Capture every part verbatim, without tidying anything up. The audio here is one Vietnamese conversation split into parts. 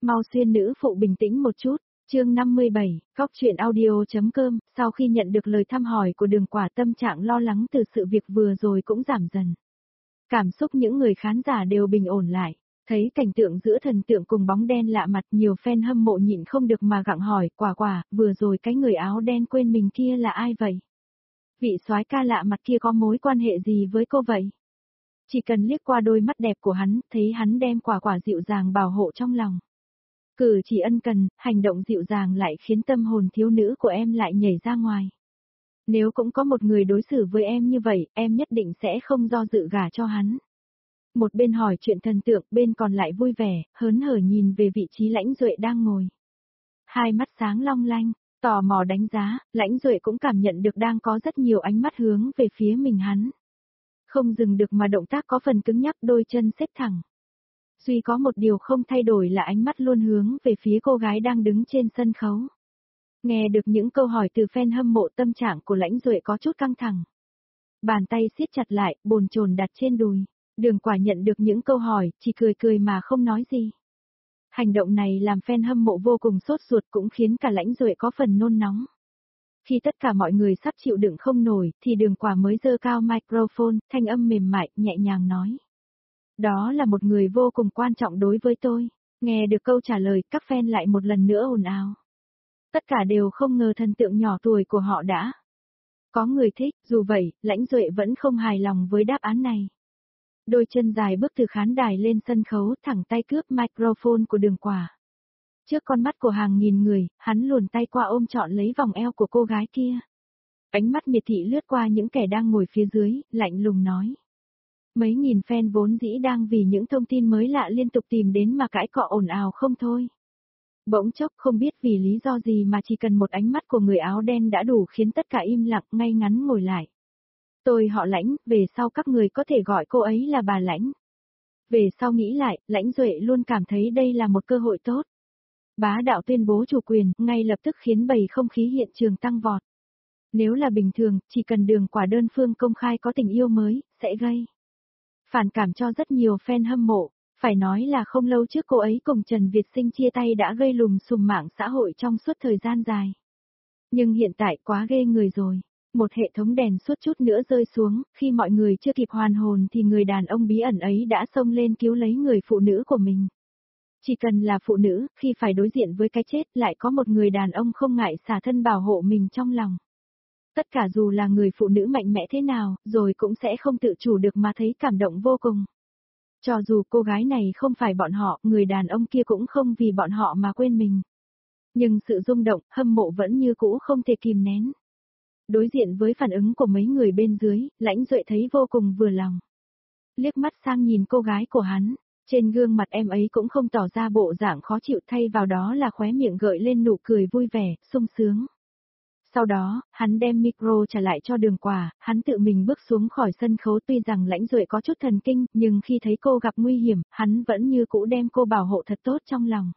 Mau xuyên nữ phụ bình tĩnh một chút. Chương năm mươi bảy, Cóc truyện audio.com, sau khi nhận được lời thăm hỏi của Đường Quả, tâm trạng lo lắng từ sự việc vừa rồi cũng giảm dần. Cảm xúc những người khán giả đều bình ổn lại. Thấy cảnh tượng giữa thần tượng cùng bóng đen lạ mặt, nhiều fan hâm mộ nhịn không được mà gặng hỏi, Quả Quả, vừa rồi cái người áo đen quên mình kia là ai vậy? Vị soái ca lạ mặt kia có mối quan hệ gì với cô vậy? Chỉ cần liếc qua đôi mắt đẹp của hắn, thấy hắn đem Quả Quả dịu dàng bảo hộ trong lòng. Cử chỉ ân cần, hành động dịu dàng lại khiến tâm hồn thiếu nữ của em lại nhảy ra ngoài. Nếu cũng có một người đối xử với em như vậy, em nhất định sẽ không do dự gả cho hắn. Một bên hỏi chuyện thần tượng, bên còn lại vui vẻ, hớn hở nhìn về vị trí Lãnh Duệ đang ngồi. Hai mắt sáng long lanh, tò mò đánh giá, Lãnh Duệ cũng cảm nhận được đang có rất nhiều ánh mắt hướng về phía mình hắn. Không dừng được mà động tác có phần cứng nhắc, đôi chân xếp thẳng. Duy có một điều không thay đổi là ánh mắt luôn hướng về phía cô gái đang đứng trên sân khấu. Nghe được những câu hỏi từ fan hâm mộ, tâm trạng của Lãnh Duệ có chút căng thẳng. Bàn tay siết chặt lại, bồn chồn đặt trên đùi. Đường Quả nhận được những câu hỏi, chỉ cười cười mà không nói gì. Hành động này làm fan hâm mộ vô cùng sốt ruột, cũng khiến cả Lãnh Duệ có phần nôn nóng. Khi tất cả mọi người sắp chịu đựng không nổi, thì Đường Quả mới giơ cao microphone, thanh âm mềm mại, nhẹ nhàng nói. Đó là một người vô cùng quan trọng đối với tôi. Nghe được câu trả lời, các fan lại một lần nữa ồn ào. Tất cả đều không ngờ thần tượng nhỏ tuổi của họ đã có người thích, dù vậy, Lãnh Duệ vẫn không hài lòng với đáp án này. Đôi chân dài bước từ khán đài lên sân khấu, thẳng tay cướp microphone của Đường Quả. Trước con mắt của hàng nghìn người, hắn luồn tay qua ôm trọn lấy vòng eo của cô gái kia. Ánh mắt miệt thị lướt qua những kẻ đang ngồi phía dưới, lạnh lùng nói. Mấy nghìn fan vốn dĩ đang vì những thông tin mới lạ liên tục tìm đến mà cãi cọ ồn ào không thôi. Bỗng chốc không biết vì lý do gì mà chỉ cần một ánh mắt của người áo đen đã đủ khiến tất cả im lặng, ngay ngắn ngồi lại. Tôi họ Lãnh, về sau các người có thể gọi cô ấy là bà Lãnh. Về sau nghĩ lại, Lãnh Duệ luôn cảm thấy đây là một cơ hội tốt. Bá đạo tuyên bố chủ quyền, ngay lập tức khiến bầu không khí hiện trường tăng vọt. Nếu là bình thường, chỉ cần Đường Quả đơn phương công khai có tình yêu mới, sẽ gây phản cảm cho rất nhiều fan hâm mộ. Phải nói là không lâu trước cô ấy cùng Trần Việt Sinh chia tay đã gây lùm xùm mạng xã hội trong suốt thời gian dài. Nhưng hiện tại quá ghê người rồi. Một hệ thống đèn suốt chút nữa rơi xuống, khi mọi người chưa kịp hoàn hồn thì người đàn ông bí ẩn ấy đã xông lên cứu lấy người phụ nữ của mình. Chỉ cần là phụ nữ, khi phải đối diện với cái chết lại có một người đàn ông không ngại xả thân bảo hộ mình trong lòng. Tất cả dù là người phụ nữ mạnh mẽ thế nào, rồi cũng sẽ không tự chủ được mà thấy cảm động vô cùng. Cho dù cô gái này không phải bọn họ, người đàn ông kia cũng không vì bọn họ mà quên mình. Nhưng sự rung động, hâm mộ vẫn như cũ không thể kìm nén. Đối diện với phản ứng của mấy người bên dưới, Lãnh Duệ thấy vô cùng vừa lòng. Liếc mắt sang nhìn cô gái của hắn, trên gương mặt em ấy cũng không tỏ ra bộ dạng khó chịu, thay vào đó là khóe miệng gợi lên nụ cười vui vẻ, sung sướng. Sau đó, hắn đem micro trả lại cho Đường Quả, hắn tự mình bước xuống khỏi sân khấu. Tuy rằng Lãnh Duệ có chút thần kinh, nhưng khi thấy cô gặp nguy hiểm, hắn vẫn như cũ đem cô bảo hộ thật tốt trong lòng.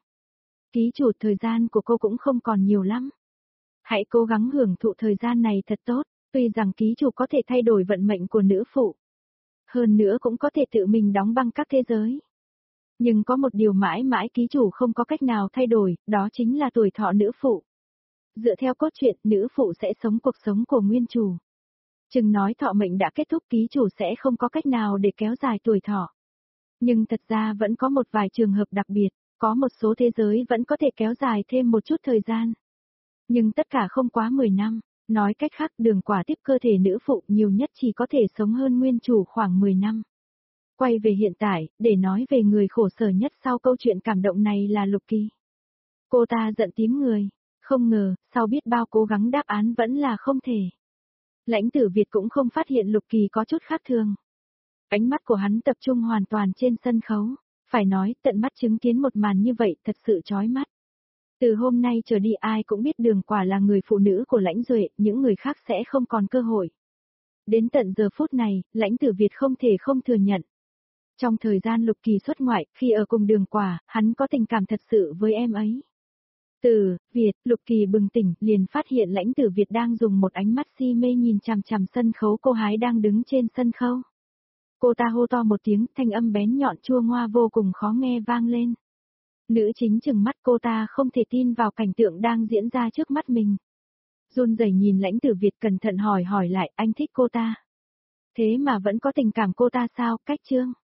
Ký chủ, thời gian của cô cũng không còn nhiều lắm. Hãy cố gắng hưởng thụ thời gian này thật tốt, tuy rằng ký chủ có thể thay đổi vận mệnh của nữ phụ. Hơn nữa cũng có thể tự mình đóng băng các thế giới. Nhưng có một điều mãi mãi ký chủ không có cách nào thay đổi, đó chính là tuổi thọ nữ phụ. Dựa theo cốt truyện, nữ phụ sẽ sống cuộc sống của nguyên chủ. Chừng nói thọ mệnh đã kết thúc, ký chủ sẽ không có cách nào để kéo dài tuổi thọ. Nhưng thật ra vẫn có một vài trường hợp đặc biệt, có một số thế giới vẫn có thể kéo dài thêm một chút thời gian. Nhưng tất cả không quá mười năm, nói cách khác Đường Quả tiếp cơ thể nữ phụ nhiều nhất chỉ có thể sống hơn nguyên chủ khoảng mười năm. Quay về hiện tại, để nói về người khổ sở nhất sau câu chuyện cảm động này là Lục Kỳ. Cô ta giận tím người. Không ngờ, sau biết bao cố gắng đáp án vẫn là không thể. Lãnh Tử Việt cũng không phát hiện Lục Kỳ có chút khác thường. Ánh mắt của hắn tập trung hoàn toàn trên sân khấu. Phải nói, tận mắt chứng kiến một màn như vậy thật sự chói mắt. Từ hôm nay trở đi ai cũng biết Đường Quả là người phụ nữ của Lãnh Duệ, những người khác sẽ không còn cơ hội. Đến tận giờ phút này, Lãnh Tử Việt không thể không thừa nhận. Trong thời gian Lục Kỳ xuất ngoại, khi ở cùng Đường Quả, hắn có tình cảm thật sự với em ấy. Từ Việt, Lục Kỳ bừng tỉnh, liền phát hiện Lãnh Tử Việt đang dùng một ánh mắt si mê nhìn chằm chằm sân khấu cô gái đang đứng trên sân khấu. Cô ta hô to một tiếng, thanh âm bén nhọn chua ngoa vô cùng khó nghe vang lên. Nữ chính trừng mắt, cô ta không thể tin vào cảnh tượng đang diễn ra trước mắt mình. Run rẩy nhìn Lãnh Tử Việt, cẩn thận hỏi hỏi lại, anh thích cô ta. Thế mà vẫn có tình cảm cô ta sao, Cách Trương?